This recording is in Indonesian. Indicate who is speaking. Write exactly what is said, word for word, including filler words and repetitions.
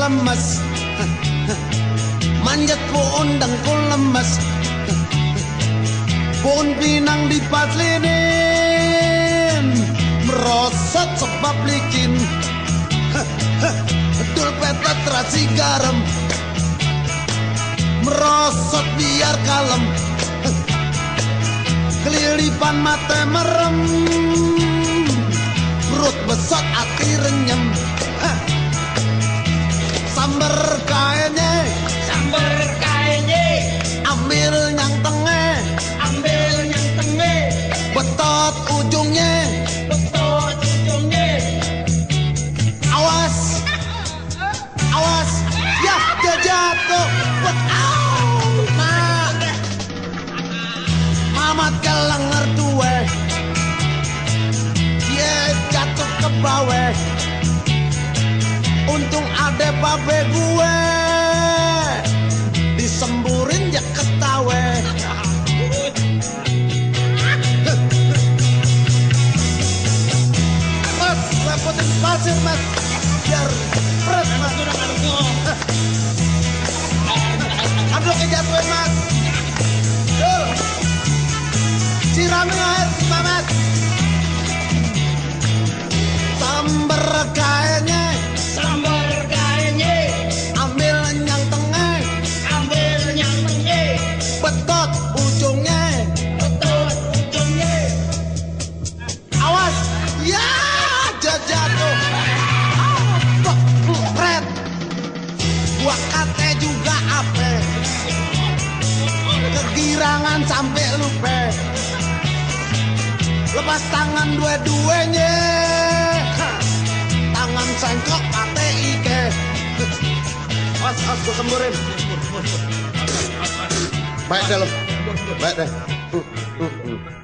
Speaker 1: lemes, manjat pohon dengku lemes, pohon pinang dipaslinin, merosot sebab licin, dul petet terasi garam, merosot biar kalem, kelilipan mata merem, perut besot hati renyem, sambar kainnya,
Speaker 2: sambar kainnya,
Speaker 1: ambil yang tengah,
Speaker 2: ambil yang tengah,
Speaker 1: betot ujungnya,
Speaker 2: betot ujungnya,
Speaker 1: awas, awas, ya dia jatuh, bet, au, nah, mamat kelenger tuwe, dia jatuh ke bawah. Untung ada babe gue, disemburin ya ketawa. Mas, lepotin pasir mas, biar pret mas. Aduk kejatuhan mas. Tuh, siramin air mas. Sambar kainnya,
Speaker 2: sambar kainnya,
Speaker 1: ambil yang tengah,
Speaker 2: ambil yang tengah,
Speaker 1: betot ujungnya,
Speaker 2: betot ujungnya,
Speaker 1: awas, ya jatuh, pret, gua kate juga ape, kegirangan sampai lupa, lepas tangan dua-duanya, tangan sengkok kate ike, as as gua semburin, baik deh lo, baik deh.